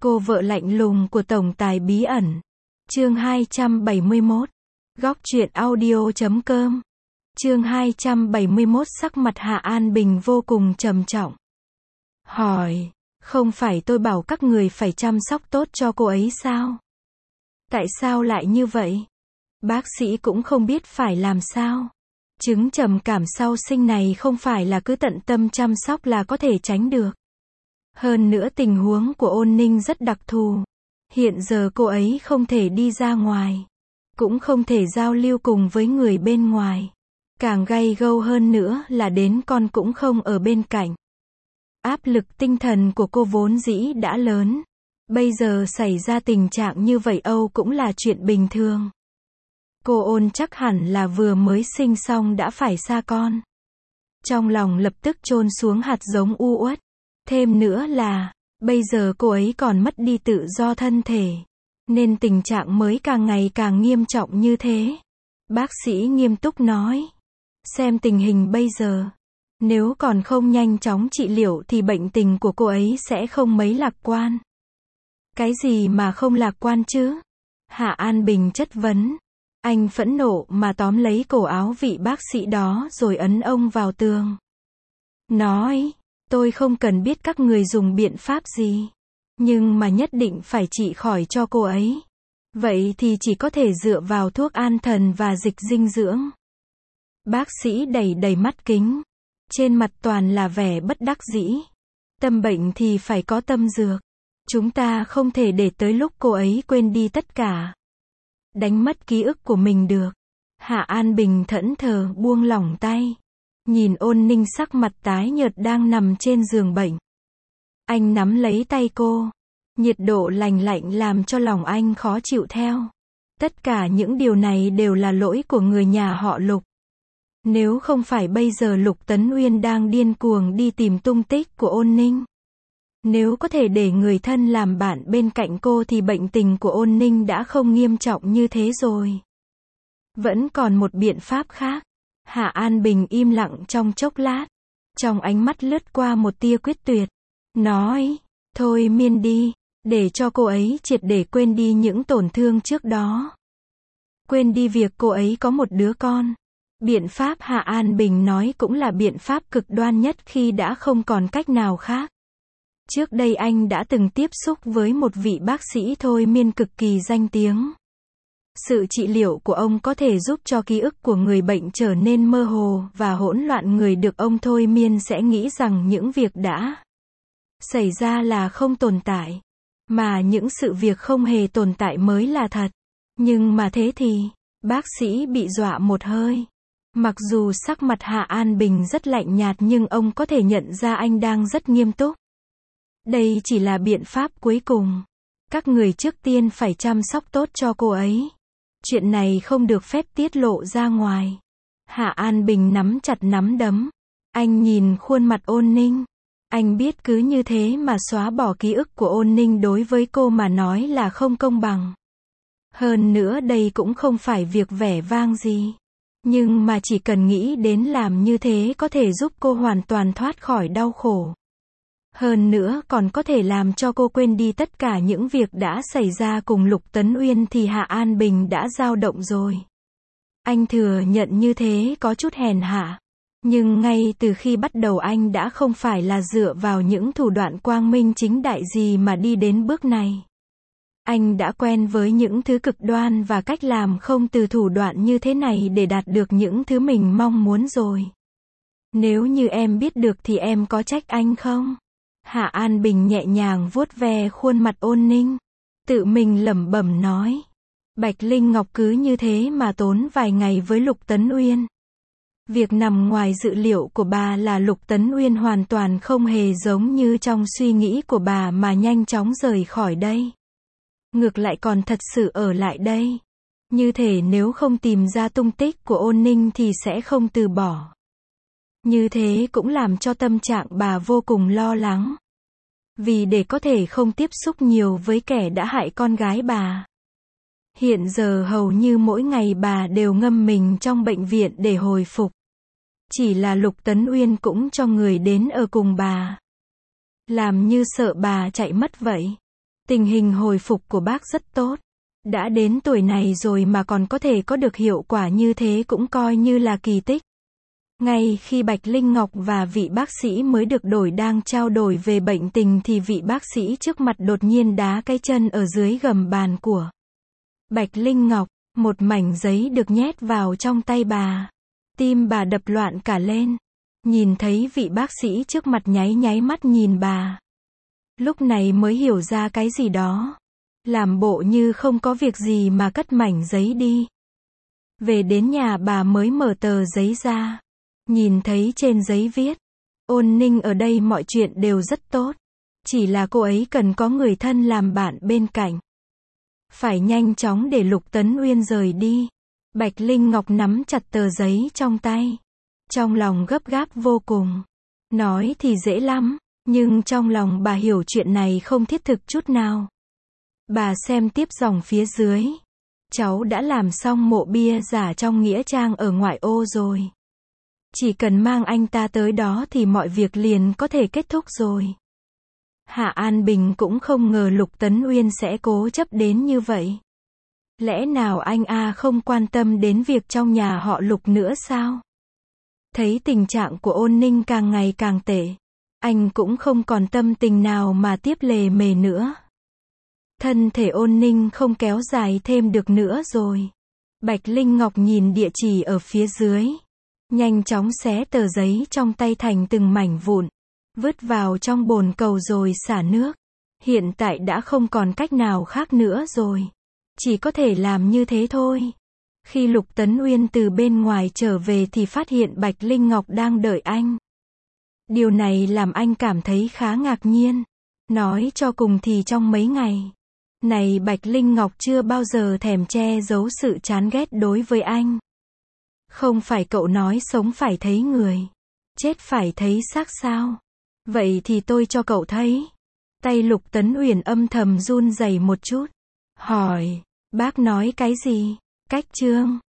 Cô vợ lạnh lùng của tổng tài bí ẩn. Chương 271. Góc truyện audio.com. Chương 271. Sắc mặt Hạ An Bình vô cùng trầm trọng. Hỏi, không phải tôi bảo các người phải chăm sóc tốt cho cô ấy sao? Tại sao lại như vậy? Bác sĩ cũng không biết phải làm sao. Chứng trầm cảm sau sinh này không phải là cứ tận tâm chăm sóc là có thể tránh được. Hơn nữa tình huống của Ôn Ninh rất đặc thù. Hiện giờ cô ấy không thể đi ra ngoài, cũng không thể giao lưu cùng với người bên ngoài. Càng gay gâu hơn nữa là đến con cũng không ở bên cạnh. Áp lực tinh thần của cô vốn dĩ đã lớn. Bây giờ xảy ra tình trạng như vậy cũng là chuyện bình thường. Cô Ôn chắc hẳn là vừa mới sinh xong đã phải xa con. Trong lòng lập tức chôn xuống hạt giống u uất. Thêm nữa là, bây giờ cô ấy còn mất đi tự do thân thể, nên tình trạng mới càng ngày càng nghiêm trọng như thế. Bác sĩ nghiêm túc nói, xem tình hình bây giờ, nếu còn không nhanh chóng trị liệu thì bệnh tình của cô ấy sẽ không mấy lạc quan. Cái gì mà không lạc quan chứ? Hạ An Bình chất vấn. Anh phẫn nộ mà tóm lấy cổ áo vị bác sĩ đó rồi ấn ông vào tường. Nói, tôi không cần biết các người dùng biện pháp gì, nhưng mà nhất định phải trị khỏi cho cô ấy. Vậy thì chỉ có thể dựa vào thuốc an thần và dịch dinh dưỡng. Bác sĩ đầy đầy mắt kính, trên mặt toàn là vẻ bất đắc dĩ. Tâm bệnh thì phải có tâm dược. Chúng ta không thể để tới lúc cô ấy quên đi tất cả, đánh mất ký ức của mình được. Hạ An Bình thẫn thờ buông lỏng tay, nhìn Ôn Ninh sắc mặt tái nhợt đang nằm trên giường bệnh. Anh nắm lấy tay cô, nhiệt độ lành lạnh làm cho lòng anh khó chịu theo. Tất cả những điều này đều là lỗi của người nhà họ Lục. Nếu không phải bây giờ Lục Tấn Uyên đang điên cuồng đi tìm tung tích của Ôn Ninh, nếu có thể để người thân làm bạn bên cạnh cô thì bệnh tình của Ôn Ninh đã không nghiêm trọng như thế rồi. Vẫn còn một biện pháp khác. Hạ An Bình im lặng trong chốc lát, trong ánh mắt lướt qua một tia quyết tuyệt. Nói, thôi miên đi, để cho cô ấy triệt để quên đi những tổn thương trước đó. Quên đi việc cô ấy có một đứa con. Biện pháp Hạ An Bình nói cũng là biện pháp cực đoan nhất khi đã không còn cách nào khác. Trước đây anh đã từng tiếp xúc với một vị bác sĩ thôi miên cực kỳ danh tiếng. Sự trị liệu của ông có thể giúp cho ký ức của người bệnh trở nên mơ hồ và hỗn loạn. Người được ông thôi miên sẽ nghĩ rằng những việc đã xảy ra là không tồn tại, mà những sự việc không hề tồn tại mới là thật. Nhưng mà thế thì, bác sĩ bị dọa một hơi. Mặc dù sắc mặt Hạ An Bình rất lạnh nhạt nhưng ông có thể nhận ra anh đang rất nghiêm túc. Đây chỉ là biện pháp cuối cùng. Các người trước tiên phải chăm sóc tốt cho cô ấy. Chuyện này không được phép tiết lộ ra ngoài. Hạ An Bình nắm chặt nắm đấm. Anh nhìn khuôn mặt Ôn Ninh. Anh biết cứ như thế mà xóa bỏ ký ức của Ôn Ninh đối với cô mà nói là không công bằng. Hơn nữa đây cũng không phải việc vẻ vang gì. Nhưng mà chỉ cần nghĩ đến làm như thế có thể giúp cô hoàn toàn thoát khỏi đau khổ. Hơn nữa còn có thể làm cho cô quên đi tất cả những việc đã xảy ra cùng Lục Tấn Uyên thì Hạ An Bình đã dao động rồi. Anh thừa nhận như thế có chút hèn hạ. Nhưng ngay từ khi bắt đầu anh đã không phải là dựa vào những thủ đoạn quang minh chính đại gì mà đi đến bước này. Anh đã quen với những thứ cực đoan và cách làm không từ thủ đoạn như thế này để đạt được những thứ mình mong muốn rồi. Nếu như em biết được thì em có trách anh không? Hạ An Bình nhẹ nhàng vuốt ve khuôn mặt Ôn Ninh, tự mình lẩm bẩm nói. Bạch Linh Ngọc cứ như thế mà tốn vài ngày với Lục Tấn Uyên. Việc nằm ngoài dự liệu của bà là Lục Tấn Uyên hoàn toàn không hề giống như trong suy nghĩ của bà mà nhanh chóng rời khỏi đây. Ngược lại còn thật sự ở lại đây. Như thể nếu không tìm ra tung tích của Ôn Ninh thì sẽ không từ bỏ. Như thế cũng làm cho tâm trạng bà vô cùng lo lắng. Vì để có thể không tiếp xúc nhiều với kẻ đã hại con gái bà. Hiện giờ hầu như mỗi ngày bà đều ngâm mình trong bệnh viện để hồi phục. Chỉ là Lục Tấn Uyên cũng cho người đến ở cùng bà. Làm như sợ bà chạy mất vậy. Tình hình hồi phục của bác rất tốt. Đã đến tuổi này rồi mà còn có thể có được hiệu quả như thế cũng coi như là kỳ tích. Ngay khi Bạch Linh Ngọc và vị bác sĩ mới được đổi đang trao đổi về bệnh tình thì vị bác sĩ trước mặt đột nhiên đá cái chân ở dưới gầm bàn của Bạch Linh Ngọc. Một mảnh giấy được nhét vào trong tay bà. Tim bà đập loạn cả lên. Nhìn thấy vị bác sĩ trước mặt nháy nháy mắt nhìn bà. Lúc này mới hiểu ra cái gì đó. Làm bộ như không có việc gì mà cất mảnh giấy đi. Về đến nhà bà mới mở tờ giấy ra. Nhìn thấy trên giấy viết. Ôn Ninh ở đây mọi chuyện đều rất tốt. Chỉ là cô ấy cần có người thân làm bạn bên cạnh. Phải nhanh chóng để Lục Tấn Uyên rời đi. Bạch Linh Ngọc nắm chặt tờ giấy trong tay. Trong lòng gấp gáp vô cùng. Nói thì dễ lắm, nhưng trong lòng bà hiểu chuyện này không thiết thực chút nào. Bà xem tiếp dòng phía dưới. Cháu đã làm xong mộ bia giả trong nghĩa trang ở ngoại ô rồi. Chỉ cần mang anh ta tới đó thì mọi việc liền có thể kết thúc rồi. Hạ An Bình cũng không ngờ Lục Tấn Uyên sẽ cố chấp đến như vậy. Lẽ nào anh không quan tâm đến việc trong nhà họ Lục nữa sao? Thấy tình trạng của Ôn Ninh càng ngày càng tệ. Anh cũng không còn tâm tình nào mà tiếp lề mề nữa. Thân thể Ôn Ninh không kéo dài thêm được nữa rồi. Bạch Linh Ngọc nhìn địa chỉ ở phía dưới. Nhanh chóng xé tờ giấy trong tay thành từng mảnh vụn. Vứt vào trong bồn cầu rồi xả nước. Hiện tại đã không còn cách nào khác nữa rồi. Chỉ có thể làm như thế thôi. Khi Lục Tấn Uyên từ bên ngoài trở về thì phát hiện Bạch Linh Ngọc đang đợi anh. Điều này làm anh cảm thấy khá ngạc nhiên. Nói cho cùng thì trong mấy ngày này Bạch Linh Ngọc chưa bao giờ thèm che giấu sự chán ghét đối với anh. Không phải cậu nói sống phải thấy người, chết phải thấy xác sao? Vậy thì tôi cho cậu thấy. Tay Lục Tấn Uyển âm thầm run rẩy một chút. Hỏi, bác nói cái gì? Cách chương